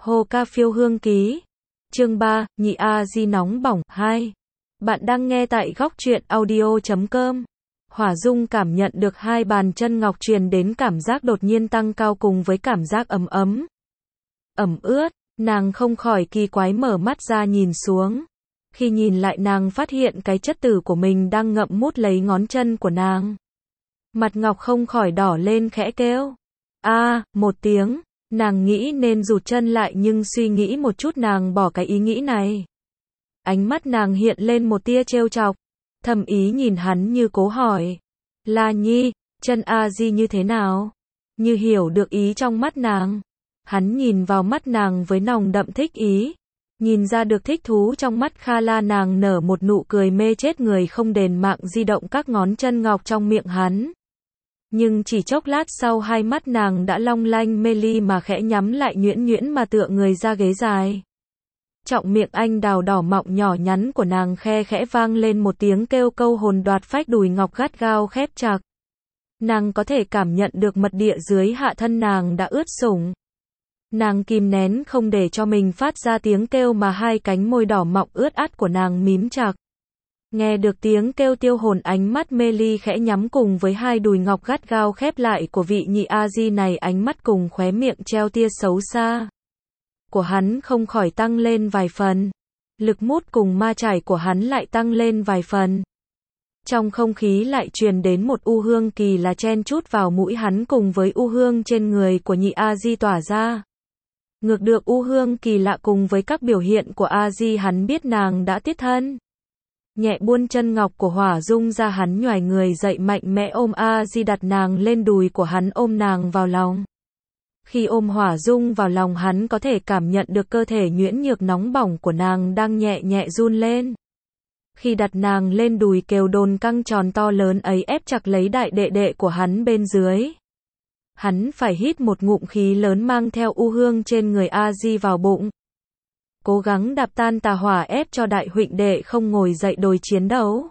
Hồ Ca Phiêu Hương Ký. Chương 3, Nhị A Di nóng bỏng 2. Bạn đang nghe tại góc truyện audio.com. Hỏa Dung cảm nhận được hai bàn chân ngọc truyền đến cảm giác đột nhiên tăng cao cùng với cảm giác ấm ấm, ẩm ướt, nàng không khỏi kỳ quái mở mắt ra nhìn xuống. Khi nhìn lại nàng phát hiện cái chất tử của mình đang ngậm mút lấy ngón chân của nàng. Mặt ngọc không khỏi đỏ lên khẽ kêu. Một tiếng, nàng nghĩ nên rụt chân lại nhưng suy nghĩ một chút nàng bỏ cái ý nghĩ này. Ánh mắt nàng hiện lên một tia trêu chọc, thầm ý nhìn hắn như cố hỏi. La Nhi, chân A Di như thế nào? Như hiểu được ý trong mắt nàng. Hắn nhìn vào mắt nàng với nồng đậm thích ý. Nhìn ra được thích thú trong mắt Kha La, nàng nở một nụ cười mê chết người không đền mạng di động các ngón chân ngọc trong miệng hắn. Nhưng chỉ chốc lát sau hai mắt nàng đã long lanh mê ly mà khẽ nhắm lại nhuyễn nhuyễn mà tựa người ra ghế dài. Trọng miệng anh đào đỏ mọng nhỏ nhắn của nàng khe khẽ vang lên một tiếng kêu câu hồn đoạt phách, đùi ngọc gắt gao khép chặt. Nàng có thể cảm nhận được mật địa dưới hạ thân nàng đã ướt sũng. Nàng kìm nén không để cho mình phát ra tiếng kêu mà hai cánh môi đỏ mọng ướt át của nàng mím chặt. Nghe được tiếng kêu tiêu hồn, ánh mắt mê ly khẽ nhắm cùng với hai đùi ngọc gắt gao khép lại của vị nhị A Di này, ánh mắt cùng khóe miệng treo tia xấu xa của hắn không khỏi tăng lên vài phần. Lực mút cùng ma chải của hắn lại tăng lên vài phần. Trong không khí lại truyền đến một u hương kỳ lạ chen chút vào mũi hắn cùng với u hương trên người của nhị A Di tỏa ra. Ngược được u hương kỳ lạ cùng với các biểu hiện của A Di, hắn biết nàng đã tiết thân. Nhẹ buông chân ngọc của Hỏa Dung ra, hắn nhoài người dậy mạnh mẽ ôm A Di, đặt nàng lên đùi của hắn, ôm nàng vào lòng. Khi ôm Hỏa Dung vào lòng, hắn có thể cảm nhận được cơ thể nhuyễn nhược nóng bỏng của nàng đang nhẹ nhẹ run lên. Khi đặt nàng lên đùi, kêu đồn căng tròn to lớn ấy ép chặt lấy đại đệ đệ của hắn bên dưới. Hắn phải hít một ngụm khí lớn mang theo u hương trên người A Di vào bụng. Cố gắng đạp tan tà hỏa, ép cho đại huynh đệ không ngồi dậy đồi chiến đấu.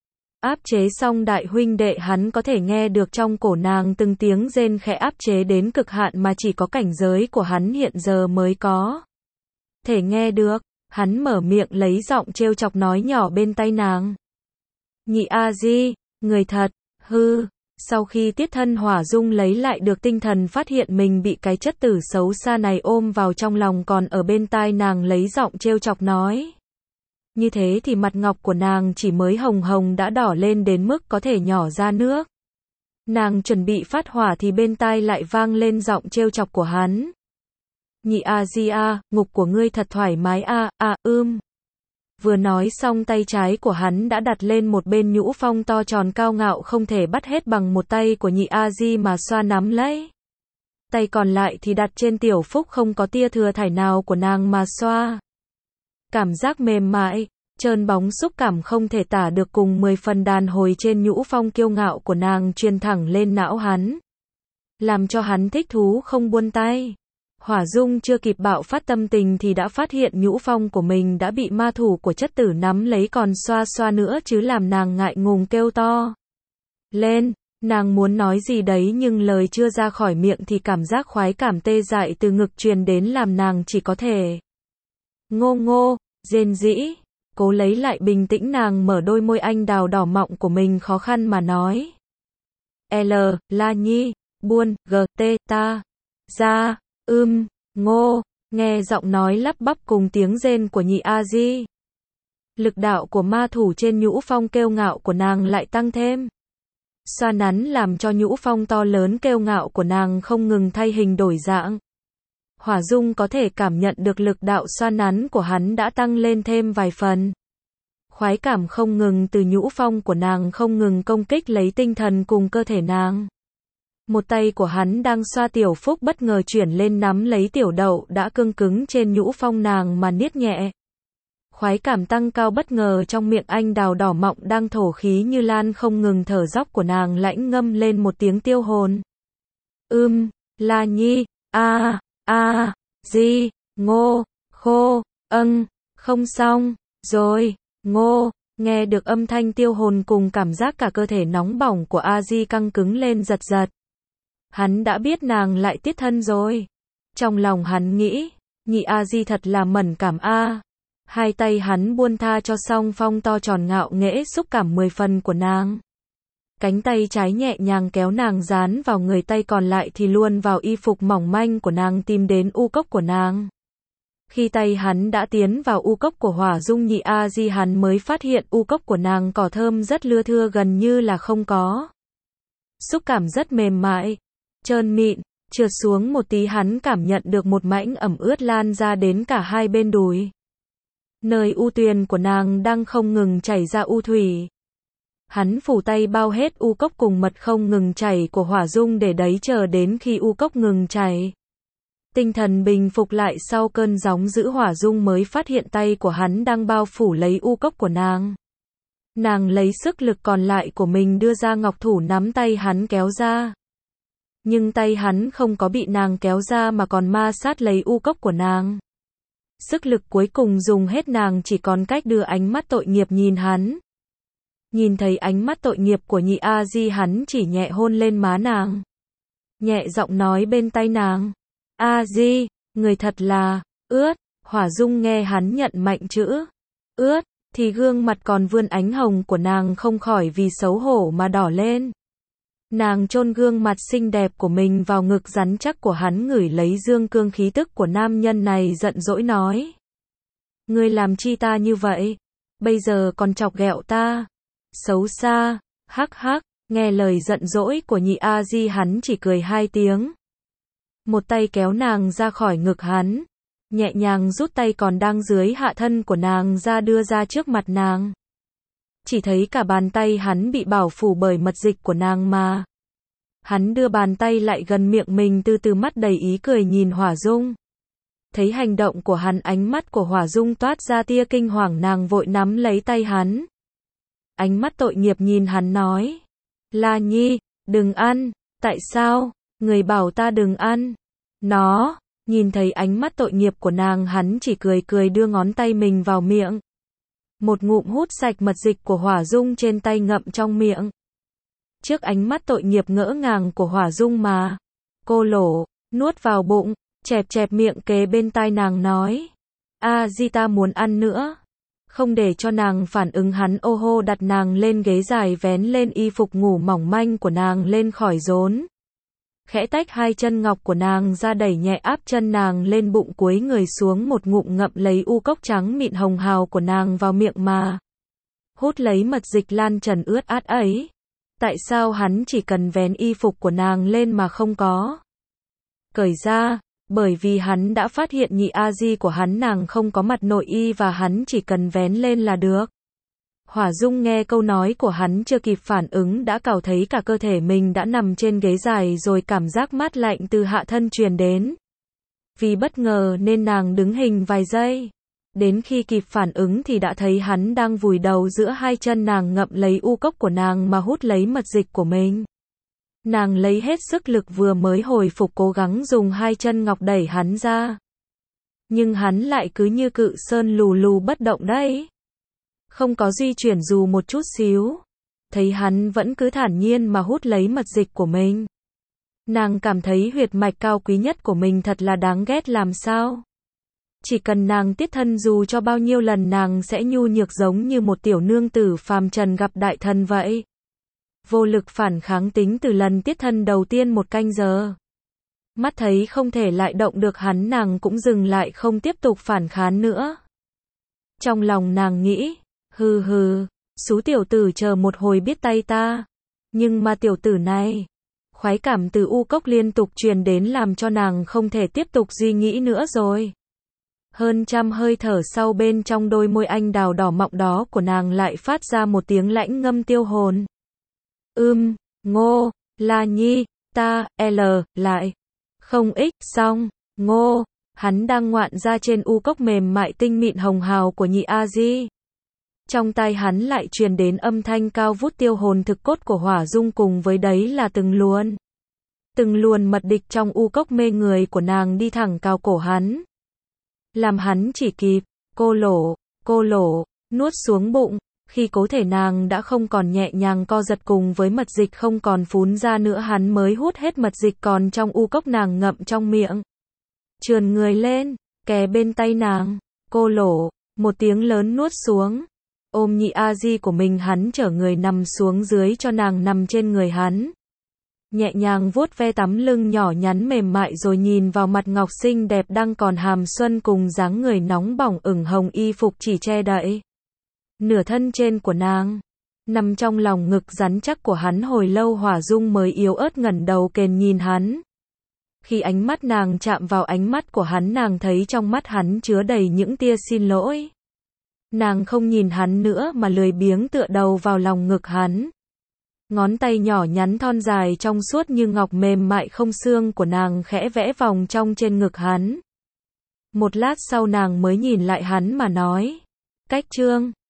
Áp chế xong đại huynh đệ, hắn có thể nghe được trong cổ nàng từng tiếng rên khẽ áp chế đến cực hạn mà chỉ có cảnh giới của hắn hiện giờ mới có thể nghe được. Hắn mở miệng lấy giọng trêu chọc nói nhỏ bên tai nàng. Nhị A Di, người thật hư. Sau khi tiết thân, Hỏa Dung lấy lại được tinh thần, phát hiện mình bị cái chất tử xấu xa này ôm vào trong lòng, còn ở bên tai nàng lấy giọng trêu chọc nói. Như thế thì mặt ngọc của nàng chỉ mới hồng hồng đã đỏ lên đến mức có thể nhỏ ra nước. Nàng chuẩn bị phát hỏa thì bên tai lại vang lên giọng trêu chọc của hắn. Nhị A Di a, ngục của ngươi thật thoải mái a. Vừa nói xong, tay trái của hắn đã đặt lên một bên nhũ phong to tròn cao ngạo không thể bắt hết bằng một tay của nhị A Di mà xoa nắm lấy. Tay còn lại thì đặt trên tiểu phúc không có tia thừa thải nào của nàng mà xoa. Cảm giác mềm mại, trơn bóng, xúc cảm không thể tả được cùng 10 phần đàn hồi trên nhũ phong kiêu ngạo của nàng truyền thẳng lên não hắn, làm cho hắn thích thú không buông tay. Hỏa Dung chưa kịp bạo phát tâm tình thì đã phát hiện nhũ phong của mình đã bị ma thủ của chất tử nắm lấy, còn xoa xoa nữa chứ, làm nàng ngại ngùng kêu to lên. Nàng muốn nói gì đấy nhưng lời chưa ra khỏi miệng thì cảm giác khoái cảm tê dại từ ngực truyền đến làm nàng chỉ có thể ngô ngô, rên rỉ. Cố lấy lại bình tĩnh, nàng mở đôi môi anh đào đỏ mọng của mình khó khăn mà nói. La Nhi, buông, ta, ra, ngô, nghe giọng nói lắp bắp cùng tiếng rên của nhị A Di. Lực đạo của ma thủ trên nhũ phong kêu ngạo của nàng lại tăng thêm. Xoa nắn làm cho nhũ phong to lớn kêu ngạo của nàng không ngừng thay hình đổi dạng. Hỏa Dung có thể cảm nhận được lực đạo xoa nắn của hắn đã tăng lên thêm vài phần. Khoái cảm không ngừng từ nhũ phong của nàng không ngừng công kích lấy tinh thần cùng cơ thể nàng. Một tay của hắn đang xoa tiểu phúc bất ngờ chuyển lên nắm lấy tiểu đậu đã cương cứng trên nhũ phong nàng mà niết nhẹ. Khoái cảm tăng cao bất ngờ trong miệng anh đào đỏ mọng đang thổ khí như lan không ngừng thở dốc của nàng lãnh ngâm lên một tiếng tiêu hồn. La Nhi, Di, ngô, khô, không xong rồi, ngô. Nghe được âm thanh tiêu hồn cùng cảm giác cả cơ thể nóng bỏng của A Di căng cứng lên giật giật. Hắn đã biết nàng lại tiết thân rồi. Trong lòng hắn nghĩ, Nhị A Di thật là mẫn cảm a. Hai tay hắn buông tha cho song phong to tròn ngạo nghễ xúc cảm 10 phần của nàng. Cánh tay trái nhẹ nhàng kéo nàng dán vào người, tay còn lại thì luôn vào y phục mỏng manh của nàng tìm đến u cốc của nàng. Khi tay hắn đã tiến vào u cốc của Hỏa Dung Nhị A Di, hắn mới phát hiện u cốc của nàng cỏ thơm rất lưa thưa, gần như là không có. Xúc cảm rất mềm mại, trơn mịn, trượt xuống một tí hắn cảm nhận được một mảnh ẩm ướt lan ra đến cả hai bên đùi. Nơi u tuyền của nàng đang không ngừng chảy ra u thủy. Hắn phủ tay bao hết u cốc cùng mật không ngừng chảy của Hỏa Dung để đấy chờ đến khi u cốc ngừng chảy. Tinh thần bình phục lại sau cơn gióng dữ, Hỏa Dung mới phát hiện tay của hắn đang bao phủ lấy u cốc của nàng. Nàng lấy sức lực còn lại của mình đưa ra ngọc thủ nắm tay hắn kéo ra. Nhưng tay hắn không có bị nàng kéo ra mà còn ma sát lấy u cốc của nàng. Sức lực cuối cùng dùng hết, nàng chỉ còn cách đưa ánh mắt tội nghiệp nhìn hắn. Nhìn thấy ánh mắt tội nghiệp của Nhị A Di, hắn chỉ nhẹ hôn lên má nàng. Nhẹ giọng nói bên tai nàng. A Di, người thật là ướt. Hỏa Dung nghe hắn nhận mạnh chữ ướt, thì gương mặt còn vươn ánh hồng của nàng không khỏi vì xấu hổ mà đỏ lên. Nàng chôn gương mặt xinh đẹp của mình vào ngực rắn chắc của hắn, ngửi lấy dương cương khí tức của nam nhân này, giận dỗi nói. Ngươi làm chi ta như vậy? Bây giờ còn chọc ghẹo ta? Xấu xa, hắc hắc. Nghe lời giận dỗi của Nhị A Di, hắn chỉ cười hai tiếng. Một tay kéo nàng ra khỏi ngực hắn, nhẹ nhàng rút tay còn đang dưới hạ thân của nàng ra đưa ra trước mặt nàng. Chỉ thấy cả bàn tay hắn bị bảo phủ bởi mật dịch của nàng mà. Hắn đưa bàn tay lại gần miệng mình, từ từ mắt đầy ý cười nhìn Hỏa Dung. Thấy hành động của hắn, ánh mắt của Hỏa Dung toát ra tia kinh hoàng, nàng vội nắm lấy tay hắn. Ánh mắt tội nghiệp nhìn hắn nói. La Nhi, đừng ăn. Tại sao? Người bảo ta đừng ăn. Nó, nhìn thấy ánh mắt tội nghiệp của nàng, hắn chỉ cười cười đưa ngón tay mình vào miệng. Một ngụm hút sạch mật dịch của Hỏa Dung trên tay ngậm trong miệng. Trước ánh mắt tội nghiệp ngỡ ngàng của Hỏa Dung mà, cô lổ, nuốt vào bụng, chẹp chẹp miệng kế bên tai nàng nói. A Di, ta muốn ăn nữa. Không để cho nàng phản ứng, hắn ô hô đặt nàng lên ghế dài, vén lên y phục ngủ mỏng manh của nàng lên khỏi rốn. Khẽ tách hai chân ngọc của nàng ra, đẩy nhẹ áp chân nàng lên bụng, cúi người xuống một ngụm ngậm lấy u cốc trắng mịn hồng hào của nàng vào miệng mà hút lấy mật dịch lan trần ướt át ấy. Tại sao hắn chỉ cần vén y phục của nàng lên mà không có cởi ra? Bởi vì hắn đã phát hiện Nhị A Di của hắn nàng không có mặt nội y và hắn chỉ cần vén lên là được. Hỏa Dung nghe câu nói của hắn chưa kịp phản ứng đã cảm thấy cả cơ thể mình đã nằm trên ghế dài rồi, cảm giác mát lạnh từ hạ thân truyền đến. Vì bất ngờ nên nàng đứng hình vài giây. Đến khi kịp phản ứng thì đã thấy hắn đang vùi đầu giữa hai chân nàng, ngậm lấy u cốc của nàng mà hút lấy mật dịch của mình. Nàng lấy hết sức lực vừa mới hồi phục, cố gắng dùng hai chân ngọc đẩy hắn ra. Nhưng hắn lại cứ như cự sơn lù lù bất động đấy. Không có di chuyển dù một chút xíu. Thấy hắn vẫn cứ thản nhiên mà hút lấy mật dịch của mình. Nàng cảm thấy huyệt mạch cao quý nhất của mình thật là đáng ghét làm sao. Chỉ cần nàng tiết thân dù cho bao nhiêu lần, nàng sẽ nhu nhược giống như một tiểu nương tử phàm trần gặp đại thần vậy. Vô lực phản kháng tính từ lần tiết thân đầu tiên 1 canh giờ. Mắt thấy không thể lại động được hắn, nàng cũng dừng lại, không tiếp tục phản kháng nữa. Trong lòng nàng nghĩ, hừ hừ, xú tiểu tử chờ một hồi biết tay ta. Nhưng mà tiểu tử này, khoái cảm từ u cốc liên tục truyền đến làm cho nàng không thể tiếp tục suy nghĩ nữa rồi. Hơn trăm hơi thở sau, bên trong đôi môi anh đào đỏ mọng đó của nàng lại phát ra một tiếng lãnh ngâm tiêu hồn. Ngô, La Nhi, ta, lại. Không ích, xong, Ngô, hắn đang ngoạn ra trên u cốc mềm mại tinh mịn hồng hào của Nhị A Di. Trong tai hắn lại truyền đến âm thanh cao vút tiêu hồn thực cốt của Hỏa Dung, cùng với đấy là từng luồn mật địch trong u cốc mê người của nàng đi thẳng cao cổ hắn. Làm hắn chỉ kịp, cô lổ, nuốt xuống bụng. Khi cố thể nàng đã không còn nhẹ nhàng co giật cùng với mật dịch không còn phún ra nữa, hắn mới hút hết mật dịch còn trong u cốc nàng ngậm trong miệng. Trườn người lên, kề bên tay nàng. Cô lổ một tiếng lớn nuốt xuống. Ôm Nhị A Di của mình, hắn chở người nằm xuống dưới cho nàng nằm trên người hắn. Nhẹ nhàng vuốt ve tấm lưng nhỏ nhắn mềm mại rồi nhìn vào mặt ngọc xinh đẹp đang còn hàm xuân cùng dáng người nóng bỏng ửng hồng, y phục chỉ che đậy nửa thân trên của nàng. Nằm trong lòng ngực rắn chắc của hắn hồi lâu, Hỏa Dung mới yếu ớt ngẩng đầu kền nhìn hắn. Khi ánh mắt nàng chạm vào ánh mắt của hắn, nàng thấy trong mắt hắn chứa đầy những tia xin lỗi. Nàng không nhìn hắn nữa mà lười biếng tựa đầu vào lòng ngực hắn. Ngón tay nhỏ nhắn thon dài trong suốt như ngọc mềm mại không xương của nàng khẽ vẽ vòng trong trên ngực hắn. Một lát sau nàng mới nhìn lại hắn mà nói. Cách Trương.